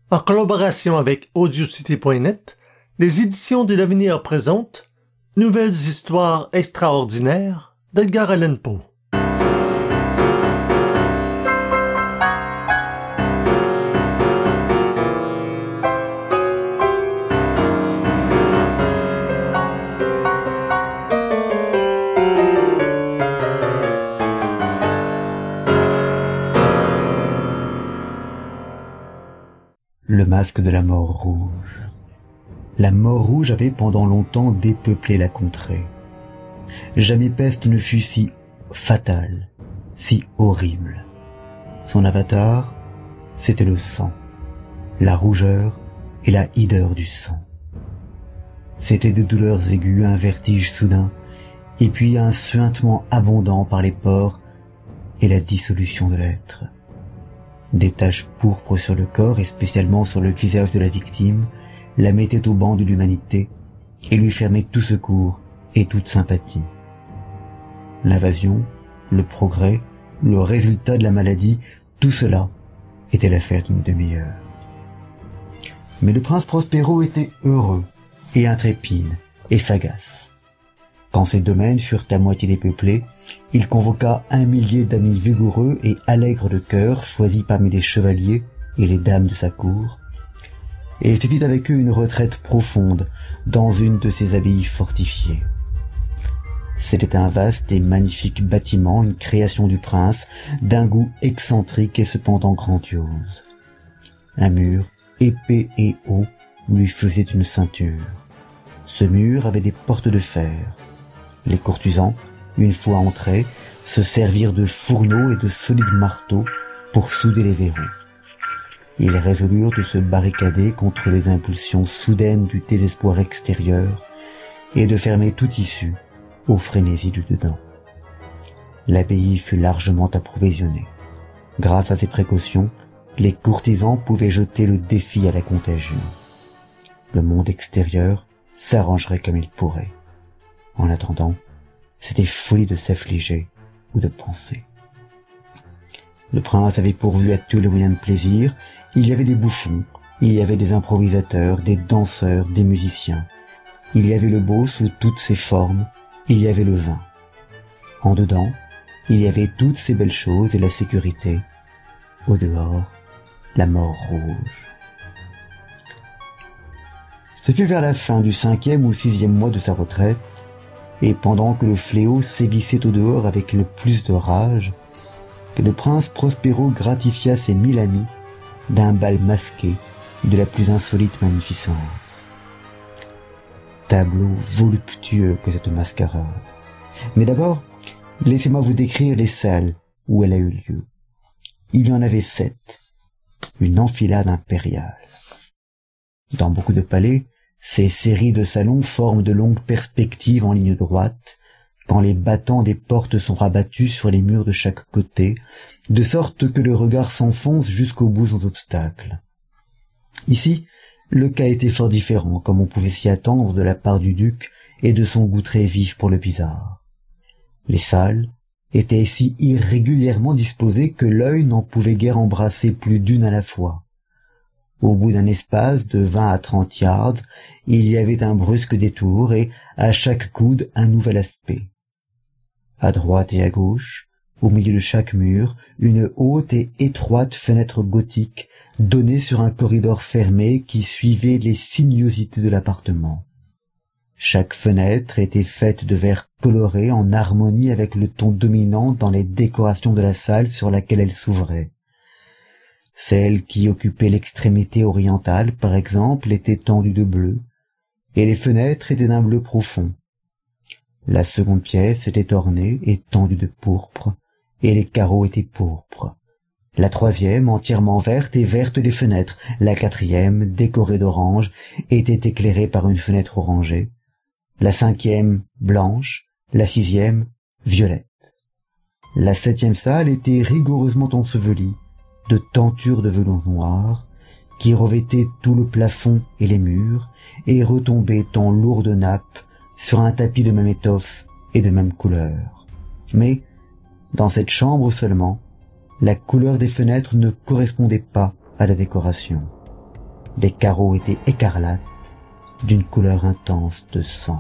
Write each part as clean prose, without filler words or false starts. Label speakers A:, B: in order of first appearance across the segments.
A: En collaboration avec Audiocité.net, les éditions de l'Avenir présentent Nouvelles histoires extraordinaires d'Edgar Allan Poe.
B: Le masque de la mort rouge. La mort rouge avait pendant longtemps dépeuplé la contrée. Jamais peste ne fut si fatale, si horrible. Son avatar, c'était le sang, la rougeur et la hideur du sang. C'étaient des douleurs aiguës, un vertige soudain, et puis un suintement abondant par les pores et la dissolution de l'être. Des taches pourpres sur le corps et spécialement sur le visage de la victime la mettaient au banc de l'humanité et lui fermaient tout secours et toute sympathie. L'invasion, le progrès, le résultat de la maladie, tout cela était l'affaire d'une demi-heure. Mais le prince Prospero était heureux et intrépide et sagace. Quand ses domaines furent à moitié dépeuplés, il convoqua 1 millier d'amis vigoureux et allègres de cœur choisis parmi les chevaliers et les dames de sa cour, et se fit avec eux une retraite profonde dans une de ses abbayes fortifiées. C'était un vaste et magnifique bâtiment, une création du prince, d'un goût excentrique et cependant grandiose. Un mur épais et haut lui faisait une ceinture. Ce mur avait des portes de fer. Les courtisans, une fois entrés, se servirent de fourneaux et de solides marteaux pour souder les verrous. Ils résolurent de se barricader contre les impulsions soudaines du désespoir extérieur et de fermer toute issue aux frénésies du dedans. L'abbaye fut largement approvisionnée. Grâce à ces précautions, les courtisans pouvaient jeter le défi à la contagion. Le monde extérieur s'arrangerait comme il pourrait. En attendant, c'était folie de s'affliger ou de penser. Le prince avait pourvu à tous les moyens de plaisir. Il y avait des bouffons, il y avait des improvisateurs, des danseurs, des musiciens. Il y avait le beau sous toutes ses formes, il y avait le vin. En dedans, il y avait toutes ces belles choses et la sécurité. Au dehors, la mort rouge. Ce fut vers la fin du 5e ou 6e mois de sa retraite, et pendant que le fléau sévissait au dehors avec le plus de rage, que le prince Prospero gratifia ses 1000 amis d'un bal masqué de la plus insolite magnificence. Tableau voluptueux que cette mascarade. Mais d'abord, laissez-moi vous décrire les salles où elle a eu lieu. Il y en avait 7, une enfilade impériale. Dans beaucoup de palais, ces séries de salons forment de longues perspectives en ligne droite, quand les battants des portes sont rabattus sur les murs de chaque côté, de sorte que le regard s'enfonce jusqu'au bout sans obstacle. Ici, le cas était fort différent, comme on pouvait s'y attendre de la part du duc et de son goût très vif pour le bizarre. Les salles étaient si irrégulièrement disposées que l'œil n'en pouvait guère embrasser plus d'une à la fois. Au bout d'un espace de 20 à 30 yards, il y avait un brusque détour et, à chaque coude, un nouvel aspect. À droite et à gauche, au milieu de chaque mur, une haute et étroite fenêtre gothique donnait sur un corridor fermé qui suivait les sinuosités de l'appartement. Chaque fenêtre était faite de verre coloré en harmonie avec le ton dominant dans les décorations de la salle sur laquelle elle s'ouvrait. Celle qui occupait l'extrémité orientale, par exemple, était tendue de bleu, et les fenêtres étaient d'un bleu profond. La seconde pièce était ornée et tendue de pourpre, et les carreaux étaient pourpres. La troisième, entièrement verte, et verte les fenêtres. La quatrième, décorée d'orange, était éclairée par une fenêtre orangée. La 5e, blanche. La 6e, violette. La 7e salle était rigoureusement ensevelie de tentures de velours noir qui revêtaient tout le plafond et les murs et retombaient en lourdes nappes sur un tapis de même étoffe et de même couleur. Mais, dans cette chambre seulement, la couleur des fenêtres ne correspondait pas à la décoration. Des carreaux étaient écarlates, d'une couleur intense de sang.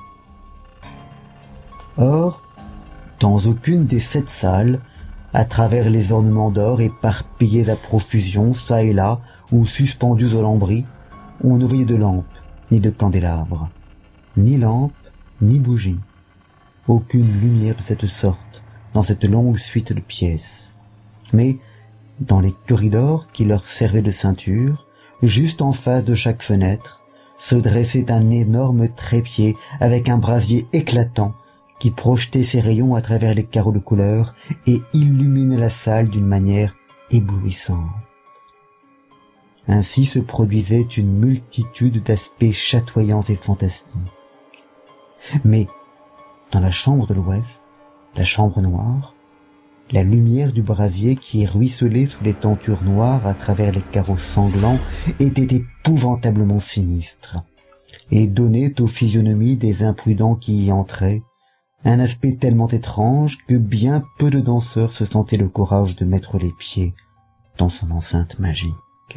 B: Or, dans aucune des 7 salles, à travers les ornements d'or éparpillés à profusion, çà et là, ou suspendus aux lambris, on ne voyait de lampe, ni de candélabre, ni lampe, ni bougie. Aucune lumière de cette sorte dans cette longue suite de pièces. Mais, dans les corridors qui leur servaient de ceinture, juste en face de chaque fenêtre, se dressait un énorme trépied avec un brasier éclatant qui projetait ses rayons à travers les carreaux de couleur et illuminait la salle d'une manière éblouissante. Ainsi se produisait une multitude d'aspects chatoyants et fantastiques. Mais, dans la chambre de l'ouest, la chambre noire, la lumière du brasier qui ruisselait sous les tentures noires à travers les carreaux sanglants était épouvantablement sinistre, et donnait aux physionomies des imprudents qui y entraient un aspect tellement étrange que bien peu de danseurs se sentaient le courage de mettre les pieds dans son enceinte magique.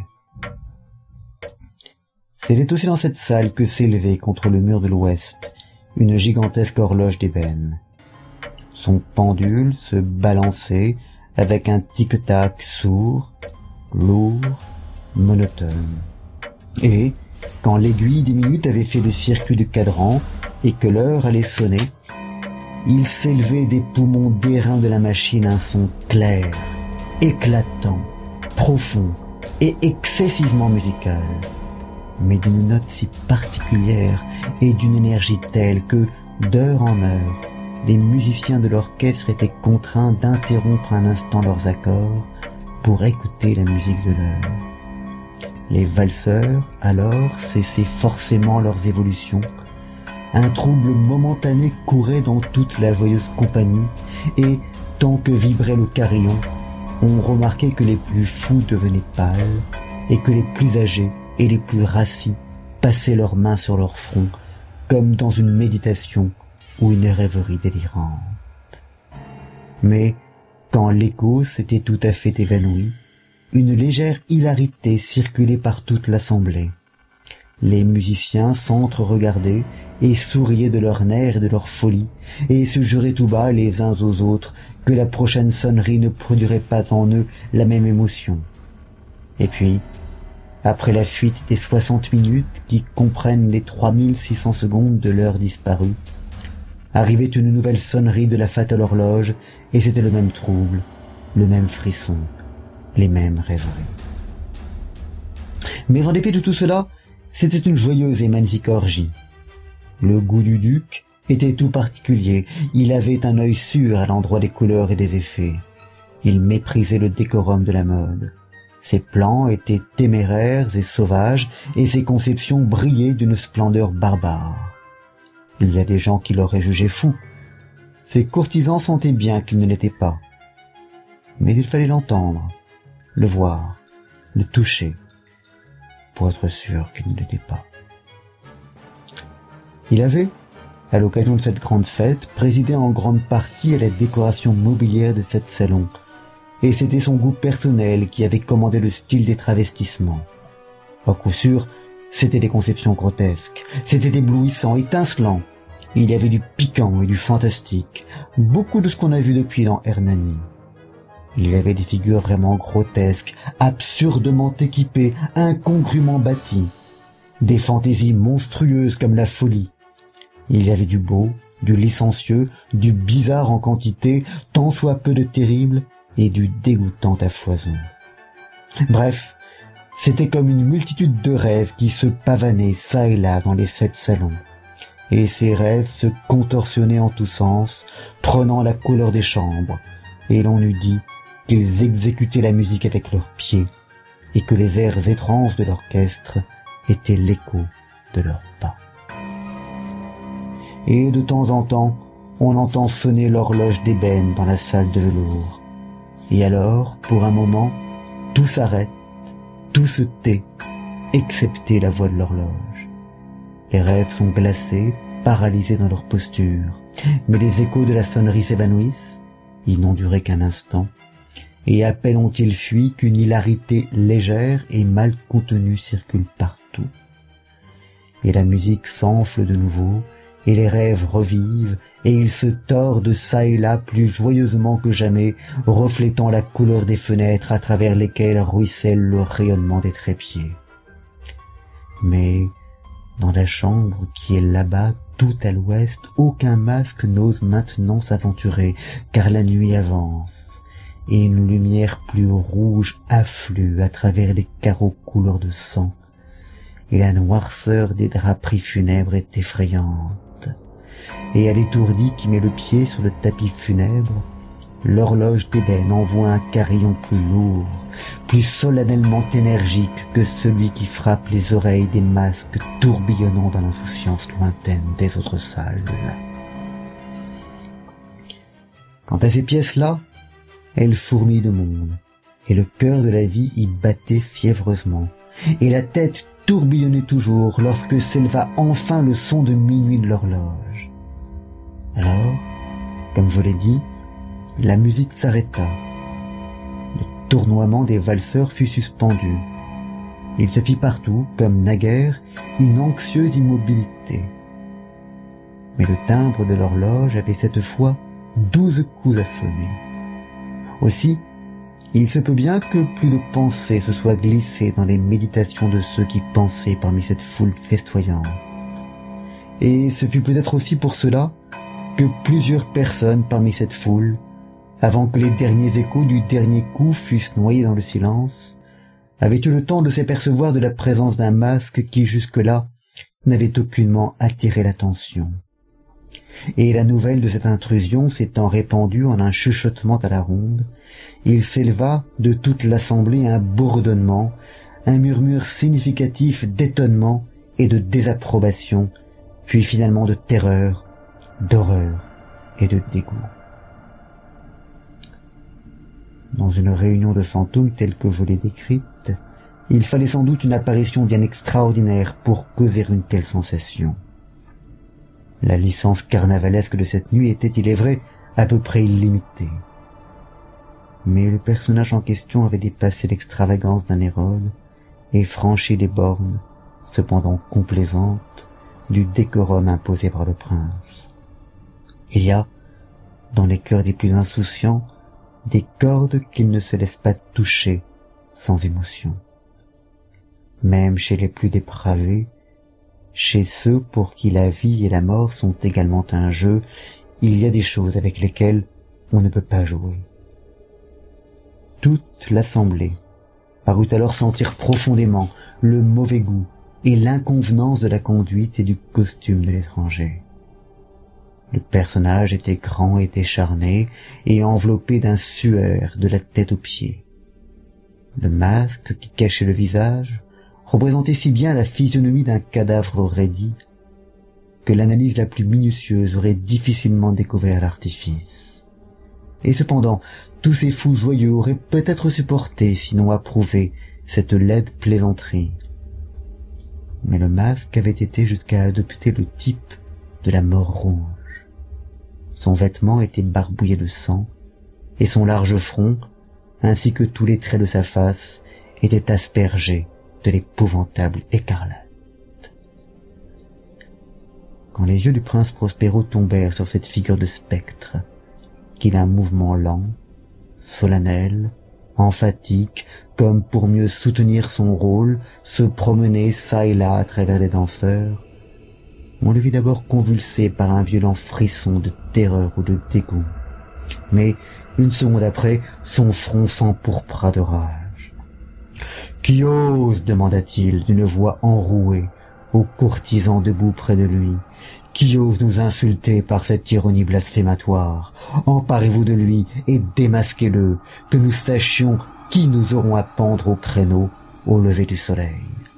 B: C'était aussi dans cette salle que s'élevait contre le mur de l'ouest une gigantesque horloge d'ébène. Son pendule se balançait avec un tic-tac sourd, lourd, monotone. Et, quand l'aiguille des minutes avait fait le circuit du cadran et que l'heure allait sonner, il s'élevait des poumons d'airain de la machine un son clair, éclatant, profond et excessivement musical, mais d'une note si particulière et d'une énergie telle que, d'heure en heure, les musiciens de l'orchestre étaient contraints d'interrompre un instant leurs accords pour écouter la musique de l'heure. Les valseurs, alors, cessaient forcément leurs évolutions. Un trouble momentané courait dans toute la joyeuse compagnie, et, tant que vibrait le carillon, on remarquait que les plus fous devenaient pâles, et que les plus âgés et les plus rassis passaient leurs mains sur leur front, comme dans une méditation ou une rêverie délirante. Mais, quand l'écho s'était tout à fait évanoui, une légère hilarité circulait par toute l'assemblée. Les musiciens s'entre-regardaient et souriaient de leurs nerfs et de leur folie, et se juraient tout bas les uns aux autres que la prochaine sonnerie ne produirait pas en eux la même émotion. Et puis, après la fuite des 60 minutes qui comprennent les 3600 secondes de l'heure disparue, arrivait une nouvelle sonnerie de la fatale horloge, et c'était le même trouble, le même frisson, les mêmes rêveries. Mais en dépit de tout cela, c'était une joyeuse et magnifique orgie. Le goût du duc était tout particulier, il avait un œil sûr à l'endroit des couleurs et des effets. Il méprisait le décorum de la mode. Ses plans étaient téméraires et sauvages, et ses conceptions brillaient d'une splendeur barbare. Il y a des gens qui l'auraient jugé fou. Ses courtisans sentaient bien qu'il ne l'était pas. Mais il fallait l'entendre, le voir, le toucher, pour être sûr qu'il ne l'était pas. Il avait, à l'occasion de cette grande fête, présidé en grande partie à la décoration mobilière de cette salon, et c'était son goût personnel qui avait commandé le style des travestissements. À coup sûr, c'étaient des conceptions grotesques, c'était éblouissant, étincelant. Il y avait du piquant et du fantastique, beaucoup de ce qu'on a vu depuis dans Hernani. Il y avait des figures vraiment grotesques, absurdement équipées, incongrument bâties, des fantaisies monstrueuses comme la folie. Il y avait du beau, du licencieux, du bizarre en quantité, tant soit peu de terrible, et du dégoûtant à foison. Bref, c'était comme une multitude de rêves qui se pavanaient çà et là dans les 7 salons. Et ces rêves se contorsionnaient en tous sens, prenant la couleur des chambres, et l'on eût dit qu'ils exécutaient la musique avec leurs pieds, et que les airs étranges de l'orchestre étaient l'écho de leurs pas. Et de temps en temps, on entend sonner l'horloge d'ébène dans la salle de velours. Et alors, pour un moment, tout s'arrête, tout se tait, excepté la voix de l'horloge. Les rêves sont glacés, paralysés dans leur posture, mais les échos de la sonnerie s'évanouissent, ils n'ont duré qu'un instant, et à peine ont-ils fui qu'une hilarité légère et mal contenue circule partout. Et la musique s'enfle de nouveau, et les rêves revivent, et ils se tordent çà et là plus joyeusement que jamais, reflétant la couleur des fenêtres à travers lesquelles ruisselle le rayonnement des trépieds. Mais dans la chambre qui est là-bas, tout à l'ouest, aucun masque n'ose maintenant s'aventurer, car la nuit avance, et une lumière plus rouge afflue à travers les carreaux couleur de sang, et la noirceur des draperies funèbres est effrayante. Et à l'étourdi qui met le pied sur le tapis funèbre, l'horloge d'ébène envoie un carillon plus lourd, plus solennellement énergique que celui qui frappe les oreilles des masques tourbillonnant dans l'insouciance lointaine des autres salles. Quant à ces pièces-là, elles fourmillent de monde, et le cœur de la vie y battait fiévreusement, et la tête tourbillonnait toujours lorsque s'éleva enfin le son de minuit de l'horloge. Alors, comme je l'ai dit, la musique s'arrêta. Le tournoiement des valseurs fut suspendu. Il se fit partout, comme naguère, une anxieuse immobilité. Mais le timbre de l'horloge avait cette fois 12 coups à sonner. Aussi, il se peut bien que plus de pensées se soient glissées dans les méditations de ceux qui pensaient parmi cette foule festoyante. Et ce fut peut-être aussi pour cela que plusieurs personnes parmi cette foule, avant que les derniers échos du dernier coup fussent noyés dans le silence, avaient eu le temps de s'apercevoir de la présence d'un masque qui jusque-là n'avait aucunement attiré l'attention. Et la nouvelle de cette intrusion s'étant répandue en un chuchotement à la ronde, il s'éleva de toute l'assemblée un bourdonnement, un murmure significatif d'étonnement et de désapprobation, puis finalement de terreur, d'horreur et de dégoût. Dans une réunion de fantômes telle que je l'ai décrite, il fallait sans doute une apparition bien extraordinaire pour causer une telle sensation. La licence carnavalesque de cette nuit était, il est vrai, à peu près illimitée. Mais le personnage en question avait dépassé l'extravagance d'un Hérode et franchi les bornes, cependant complaisantes, du décorum imposé par le prince. Il y a, dans les cœurs des plus insouciants, des cordes qu'ils ne se laissent pas toucher sans émotion. Même chez les plus dépravés, chez ceux pour qui la vie et la mort sont également un jeu, il y a des choses avec lesquelles on ne peut pas jouer. Toute l'assemblée parut alors sentir profondément le mauvais goût et l'inconvenance de la conduite et du costume de l'étranger. Le personnage était grand et décharné et enveloppé d'un suaire de la tête aux pieds. Le masque qui cachait le visage représentait si bien la physionomie d'un cadavre raidi que l'analyse la plus minutieuse aurait difficilement découvert l'artifice. Et cependant, tous ces fous joyeux auraient peut-être supporté, sinon approuvé, cette laide plaisanterie. Mais le masque avait été jusqu'à adopter le type de la mort rouge. Son vêtement était barbouillé de sang, et son large front, ainsi que tous les traits de sa face, étaient aspergés de l'épouvantable écarlate. Quand les yeux du prince Prospero tombèrent sur cette figure de spectre, qui d'un mouvement lent, solennel, emphatique, comme pour mieux soutenir son rôle, se promenait çà et là à travers les danseurs, on le vit d'abord convulsé par un violent frisson de terreur ou de dégoût. Mais, une seconde après, son front s'empourpra de rage. « Qui ose, demanda-t-il d'une voix enrouée, aux courtisans debout près de lui, qui ose nous insulter par cette ironie blasphématoire? Emparez-vous de lui et démasquez-le, que nous sachions qui nous aurons à pendre au créneau au lever du soleil. »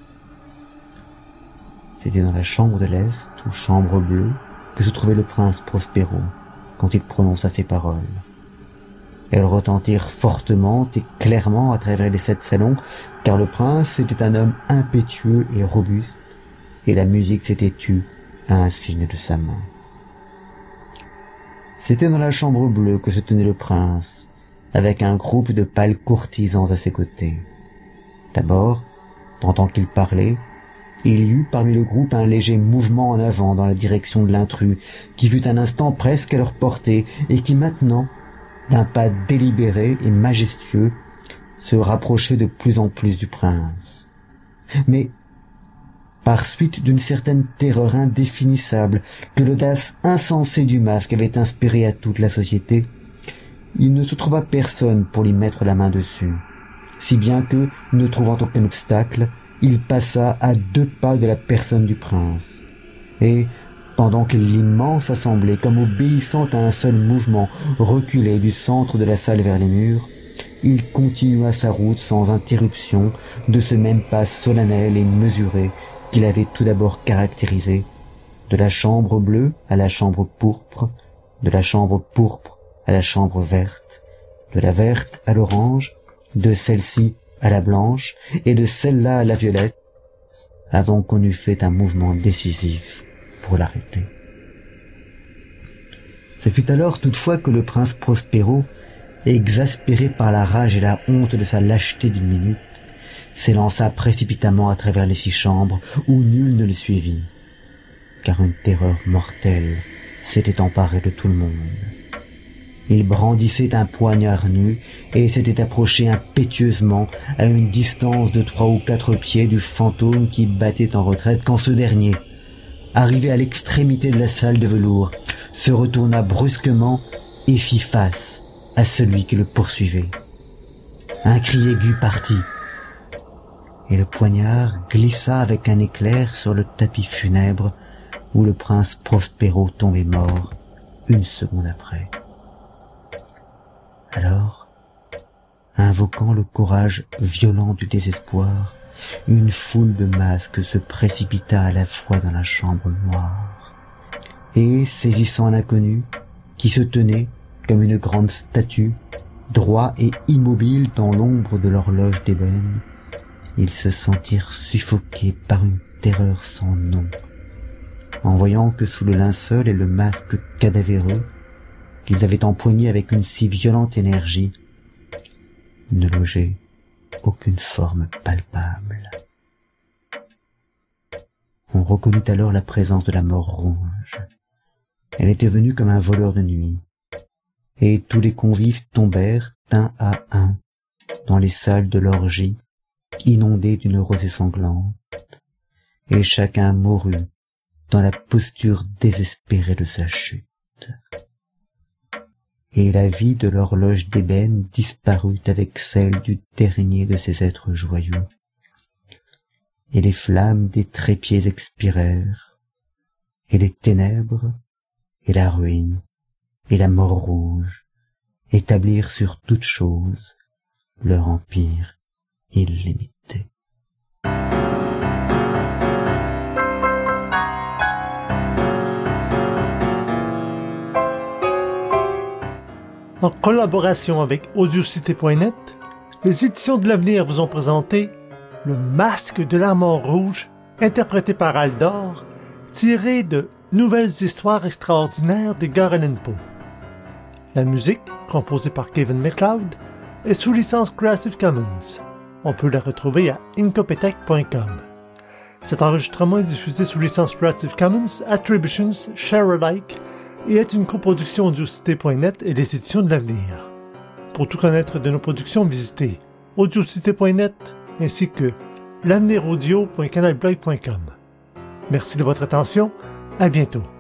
B: C'était dans la chambre de l'Est, ou chambre bleue, que se trouvait le prince Prospero, quand il prononça ces paroles. Elles retentirent fortement et clairement à travers les 7 salons, car le prince était un homme impétueux et robuste, et la musique s'était tue à un signe de sa main. C'était dans la chambre bleue que se tenait le prince, avec un groupe de pâles courtisans à ses côtés. D'abord, pendant qu'il parlait, il y eut parmi le groupe un léger mouvement en avant dans la direction de l'intrus, qui fut un instant presque à leur portée, et qui maintenant, d'un pas délibéré et majestueux, se rapprochait de plus en plus du prince. Mais, par suite d'une certaine terreur indéfinissable que l'audace insensée du masque avait inspirée à toute la société, il ne se trouva personne pour lui mettre la main dessus, si bien que, ne trouvant aucun obstacle, il passa à 2 pas de la personne du prince. Et, pendant que l'immense assemblée, comme obéissant à un seul mouvement, reculait du centre de la salle vers les murs, il continua sa route sans interruption de ce même pas solennel et mesuré qu'il avait tout d'abord caractérisé, de la chambre bleue à la chambre pourpre, de la chambre pourpre à la chambre verte, de la verte à l'orange, de celle-ci à la blanche et de celle-là à la violette, avant qu'on eût fait un mouvement décisif pour l'arrêter. Ce fut alors toutefois que le prince Prospero, exaspéré par la rage et la honte de sa lâcheté d'une minute, s'élança précipitamment à travers les 6 chambres où nul ne le suivit, car une terreur mortelle s'était emparée de tout le monde. Il brandissait un poignard nu et s'était approché impétueusement à une distance de 3 ou 4 pieds du fantôme qui battait en retraite quand ce dernier, arrivé à l'extrémité de la salle de velours, se retourna brusquement et fit face à celui qui le poursuivait. Un cri aigu partit, et le poignard glissa avec un éclair sur le tapis funèbre où le prince Prospero tombait mort 1 seconde après. Alors, invoquant le courage violent du désespoir, une foule de masques se précipita à la fois dans la chambre noire, et, saisissant l'inconnu, qui se tenait, comme une grande statue, droit et immobile dans l'ombre de l'horloge d'ébène, ils se sentirent suffoqués par une terreur sans nom, en voyant que sous le linceul et le masque cadavéreux, qu'ils avaient empoigné avec une si violente énergie, ne logeait aucune forme palpable. On reconnut alors la présence de la mort rouge. Elle était venue comme un voleur de nuit, et tous les convives tombèrent un à un dans les salles de l'orgie, inondées d'une rosée sanglante, et chacun mourut dans la posture désespérée de sa chute. Et la vie de l'horloge d'ébène disparut avec celle du dernier de ces êtres joyeux, et les flammes des trépieds expirèrent, et les ténèbres, et la ruine, et la mort rouge établirent sur toute chose leur empire illimité.
A: En collaboration avec Audiocité.net, les éditions de l'avenir vous ont présenté Le Masque de la Mort Rouge, interprété par Aldor, tiré de Nouvelles histoires extraordinaires d'Edgar Allan Poe. La musique, composée par Kevin MacLeod, est sous licence Creative Commons. On peut la retrouver à incopetech.com. Cet enregistrement est diffusé sous licence Creative Commons Attributions Share Alike et est une coproduction Audiocité.net et les éditions de l'avenir. Pour tout connaître de nos productions, visitez Audiocité.net ainsi que l'aveniraudio.canalblog.com. Merci de votre attention, à bientôt.